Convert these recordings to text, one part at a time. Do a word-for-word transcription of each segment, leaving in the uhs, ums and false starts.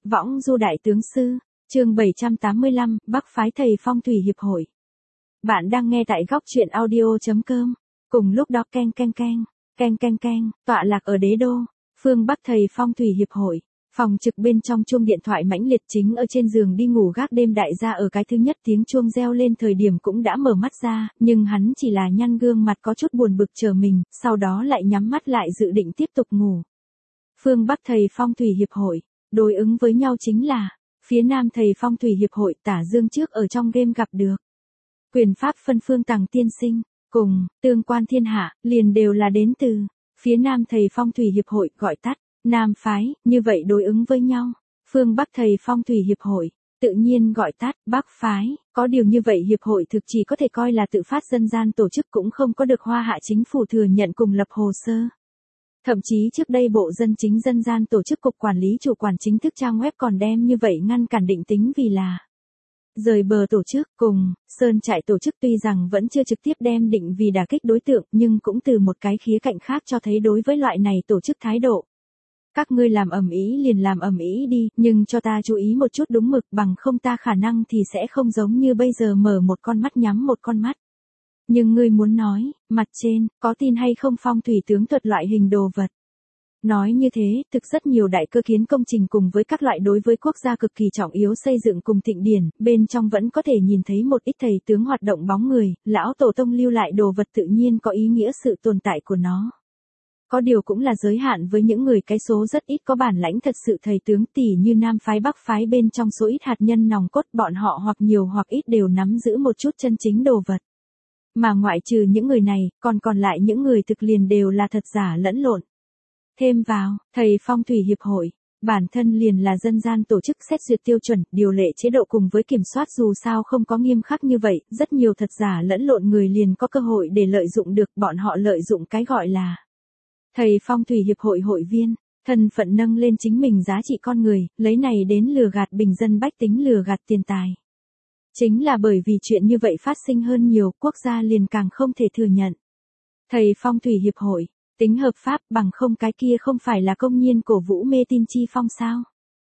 Võng du đại tướng sư, chương bảy trăm tám mươi lăm, Bắc phái thầy phong thủy hiệp hội. Bạn đang nghe tại góc truyện audio.com. Cùng lúc đó keng keng keng, keng keng keng, tọa lạc ở đế đô, phương Bắc thầy phong thủy hiệp hội. Phòng trực bên trong chuông điện thoại mãnh liệt, chính ở trên giường đi ngủ gác đêm đại gia ở cái thứ nhất tiếng chuông reo lên thời điểm cũng đã mở mắt ra, nhưng hắn chỉ là nhăn gương mặt có chút buồn bực chờ mình, sau đó lại nhắm mắt lại dự định tiếp tục ngủ. Phương Bắc thầy phong thủy hiệp hội, đối ứng với nhau chính là, phía Nam thầy phong thủy hiệp hội Tả Dương trước ở trong game gặp được. Quyền pháp phân phương Tằng tiên sinh, cùng, tương quan thiên hạ, liền đều là đến từ, phía Nam thầy phong thủy hiệp hội gọi tắt. Nam phái, như vậy đối ứng với nhau. Phương Bắc thầy phong thủy hiệp hội, tự nhiên gọi tắt Bắc phái, có điều như vậy hiệp hội thực chỉ có thể coi là tự phát dân gian tổ chức, cũng không có được Hoa Hạ chính phủ thừa nhận cùng lập hồ sơ. Thậm chí trước đây Bộ Dân chính dân gian tổ chức cục quản lý chủ quản chính thức trang web còn đem như vậy ngăn cản định tính vì là rời bờ tổ chức. Cùng, Sơn Trại tổ chức tuy rằng vẫn chưa trực tiếp đem định vì đả kích đối tượng, nhưng cũng từ một cái khía cạnh khác cho thấy đối với loại này tổ chức thái độ. Các ngươi làm ầm ĩ liền làm ầm ĩ đi, nhưng cho ta chú ý một chút đúng mực, bằng không ta khả năng thì sẽ không giống như bây giờ mở một con mắt nhắm một con mắt. Nhưng ngươi muốn nói, mặt trên, có tin hay không phong thủy tướng thuật loại hình đồ vật. Nói như thế, thực rất nhiều đại cơ kiến công trình cùng với các loại đối với quốc gia cực kỳ trọng yếu xây dựng cùng thịnh điển, bên trong vẫn có thể nhìn thấy một ít thầy tướng hoạt động bóng người, lão tổ tông lưu lại đồ vật tự nhiên có ý nghĩa sự tồn tại của nó. Có điều cũng là giới hạn với những người cái số rất ít có bản lãnh thật sự thầy tướng, tỉ như Nam phái Bắc phái bên trong số ít hạt nhân nòng cốt, bọn họ hoặc nhiều hoặc ít đều nắm giữ một chút chân chính đồ vật. Mà ngoại trừ những người này, còn còn lại những người thực liền đều là thật giả lẫn lộn. Thêm vào, thầy phong thủy hiệp hội, bản thân liền là dân gian tổ chức xét duyệt tiêu chuẩn, điều lệ chế độ cùng với kiểm soát dù sao không có nghiêm khắc như vậy, rất nhiều thật giả lẫn lộn người liền có cơ hội để lợi dụng được, bọn họ lợi dụng cái gọi là thầy phong thủy hiệp hội hội viên, thân phận nâng lên chính mình giá trị con người, lấy này đến lừa gạt bình dân bách tính, lừa gạt tiền tài. Chính là bởi vì chuyện như vậy phát sinh hơn nhiều, quốc gia liền càng không thể thừa nhận. Thầy phong thủy hiệp hội, tính hợp pháp, bằng không cái kia không phải là công nhiên cổ vũ mê tin chi phong sao.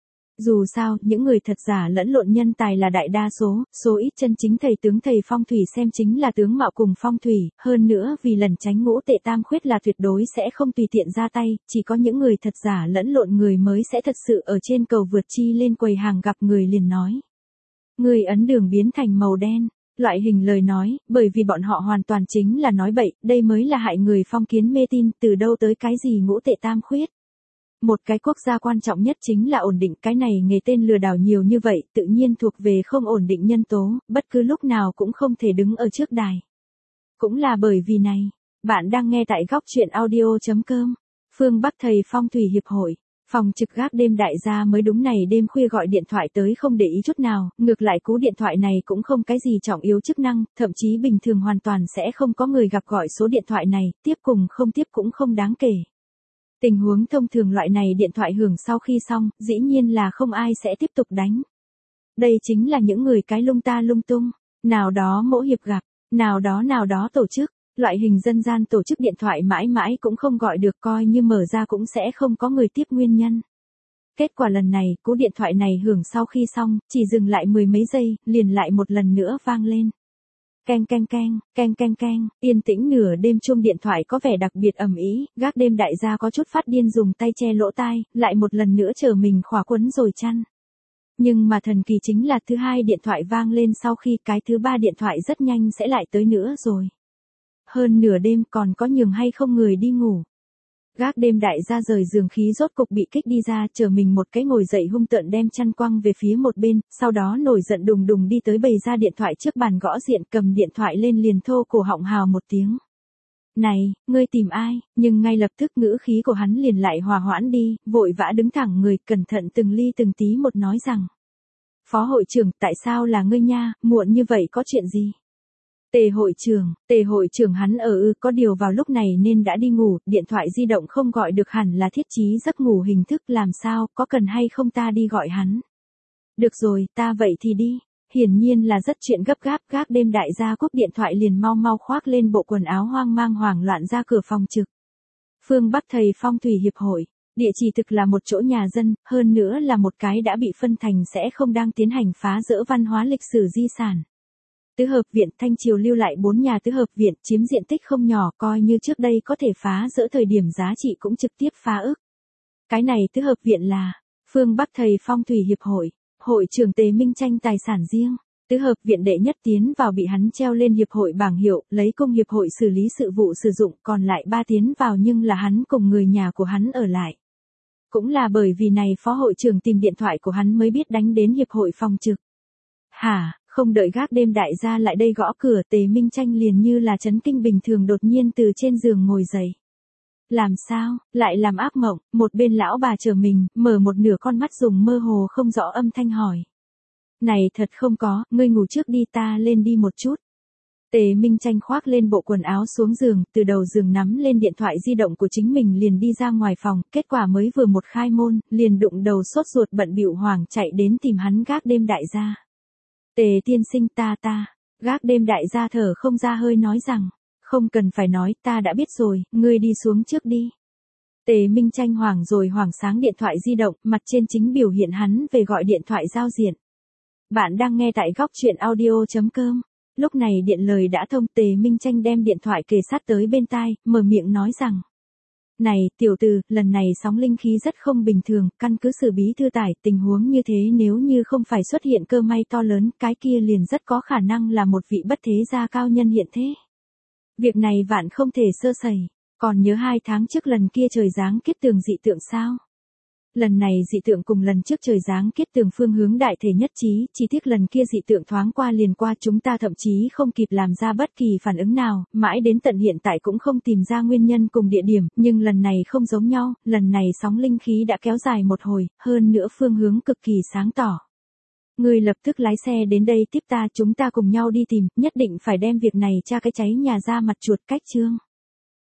Dù sao, những người thật giả lẫn lộn nhân tài là đại đa số, số ít chân chính thầy tướng thầy phong thủy xem chính là tướng mạo cùng phong thủy, hơn nữa vì lần tránh ngũ tệ tam khuyết là tuyệt đối sẽ không tùy tiện ra tay, chỉ có những người thật giả lẫn lộn người mới sẽ thật sự ở trên cầu vượt chi lên quầy hàng gặp người liền nói. Người ấn đường biến thành màu đen, loại hình lời nói, bởi vì bọn họ hoàn toàn chính là nói bậy, đây mới là hại người phong kiến mê tin, từ đâu tới cái gì ngũ tệ tam khuyết. Một cái quốc gia quan trọng nhất chính là ổn định, cái này nghề tên lừa đảo nhiều như vậy, tự nhiên thuộc về không ổn định nhân tố, bất cứ lúc nào cũng không thể đứng ở trước đài. Cũng là bởi vì này, bạn đang nghe tại góc truyện audio.com, phương Bắc thầy phong thủy hiệp hội. Phòng trực gác đêm đại gia mới đúng này đêm khuya gọi điện thoại tới không để ý chút nào, ngược lại cú điện thoại này cũng không cái gì trọng yếu chức năng, thậm chí bình thường hoàn toàn sẽ không có người gặp gọi số điện thoại này, tiếp cùng không tiếp cũng không đáng kể. Tình huống thông thường loại này điện thoại hưởng sau khi xong, dĩ nhiên là không ai sẽ tiếp tục đánh. Đây chính là những người cái lung ta lung tung, nào đó mỗ hiệp gặp, nào đó nào đó tổ chức. Loại hình dân gian tổ chức điện thoại mãi mãi cũng không gọi được, coi như mở ra cũng sẽ không có người tiếp nguyên nhân. Kết quả lần này, cú điện thoại này hưởng sau khi xong, chỉ dừng lại mười mấy giây, liền lại một lần nữa vang lên. Keng keng keng, keng keng keng, yên tĩnh nửa đêm chuông điện thoại có vẻ đặc biệt ầm ĩ, gác đêm đại gia có chút phát điên dùng tay che lỗ tai, lại một lần nữa chờ mình khỏa quấn rồi chăn. Nhưng mà thần kỳ chính là thứ hai điện thoại vang lên sau khi cái thứ ba điện thoại rất nhanh sẽ lại tới nữa rồi. Hơn nửa đêm còn có nhường hay không người đi ngủ. Gác đêm đại gia rời giường khí rốt cục bị kích đi ra, chờ mình một cái ngồi dậy hung tợn đem chăn quăng về phía một bên, sau đó nổi giận đùng đùng đi tới bày ra điện thoại trước bàn gõ diện, cầm điện thoại lên liền thô cổ họng hào một tiếng. Này, ngươi tìm ai? Nhưng ngay lập tức ngữ khí của hắn liền lại hòa hoãn đi, vội vã đứng thẳng người, cẩn thận từng ly từng tí một nói rằng. Phó hội trưởng, tại sao là ngươi nha, muộn như vậy có chuyện gì? Tề hội trưởng, tề hội trưởng hắn ở ư, có điều vào lúc này nên đã đi ngủ, điện thoại di động không gọi được hẳn là thiết trí giấc ngủ hình thức, làm sao, có cần hay không ta đi gọi hắn? Được rồi, ta vậy thì đi. Hiển nhiên là rất chuyện gấp gáp, gác đêm đại gia cúp điện thoại liền mau mau khoác lên bộ quần áo hoang mang hoảng loạn ra cửa phòng trực. Phương Bắc thầy phong thủy hiệp hội, Địa chỉ thực là một chỗ nhà dân, hơn nữa là một cái đã bị phân thành sẽ không đang tiến hành phá dỡ văn hóa lịch sử di sản. Tứ hợp viện Thanh Triều lưu lại bốn nhà tứ hợp viện chiếm diện tích không nhỏ, coi như trước đây có thể phá dỡ thời điểm giá trị cũng trực tiếp phá ức. Cái này tứ hợp viện là phương Bắc Thầy Phong Thủy Hiệp hội, hội trưởng Tề Minh Tranh tài sản riêng. Tứ hợp viện đệ nhất tiến vào bị hắn treo lên hiệp hội bảng hiệu, lấy công hiệp hội xử lý sự vụ sử dụng, còn lại ba tiến vào nhưng là hắn cùng người nhà của hắn ở lại. Cũng là bởi vì này phó hội trưởng tìm điện thoại của hắn mới biết đánh đến hiệp hội phòng trực. Hả, không đợi gác đêm đại gia lại đây gõ cửa, Tề Minh Tranh liền như là chấn kinh bình thường đột nhiên từ trên giường ngồi dậy. Làm sao, lại làm ác mộng, một bên lão bà chờ mình, mở một nửa con mắt dùng mơ hồ không rõ âm thanh hỏi. Này thật không có, ngươi ngủ trước đi, ta lên đi một chút. Tề Minh Tranh khoác lên bộ quần áo xuống giường, từ đầu giường nắm lên điện thoại di động của chính mình liền đi ra ngoài phòng, kết quả mới vừa một khai môn, liền đụng đầu sốt ruột bận bịu hoảng chạy đến tìm hắn gác đêm đại gia. Tề tiên sinh ta ta, gác đêm đại gia thở không ra hơi nói rằng, không cần phải nói, ta đã biết rồi, ngươi đi xuống trước đi. Tề Minh Tranh hoảng rồi hoảng sáng điện thoại di động, mặt trên chính biểu hiện hắn về gọi điện thoại giao diện. Bạn đang nghe tại góc truyện audio chấm com. Lúc này điện lời đã thông, Tề Minh Tranh đem điện thoại kề sát tới bên tai, mở miệng nói rằng. Này, tiểu tử, lần này sóng linh khí rất không bình thường, căn cứ sự bí thư tải, tình huống như thế nếu như không phải xuất hiện cơ may to lớn, cái kia liền rất có khả năng là một vị bất thế gia cao nhân hiện thế. Việc này vạn không thể sơ sẩy, còn nhớ hai tháng trước lần kia trời giáng kiếp tường dị tượng sao? Lần này dị tượng cùng lần trước trời giáng kiếp tường phương hướng đại thể nhất trí, chỉ tiếc lần kia dị tượng thoáng qua liền qua, chúng ta thậm chí không kịp làm ra bất kỳ phản ứng nào, mãi đến tận hiện tại cũng không tìm ra nguyên nhân cùng địa điểm, nhưng lần này không giống nhau, lần này sóng linh khí đã kéo dài một hồi, hơn nữa phương hướng cực kỳ sáng tỏ. Ngươi lập tức lái xe đến đây tiếp ta, chúng ta cùng nhau đi tìm, nhất định phải đem việc này tra cái cháy nhà ra mặt chuột cách chương.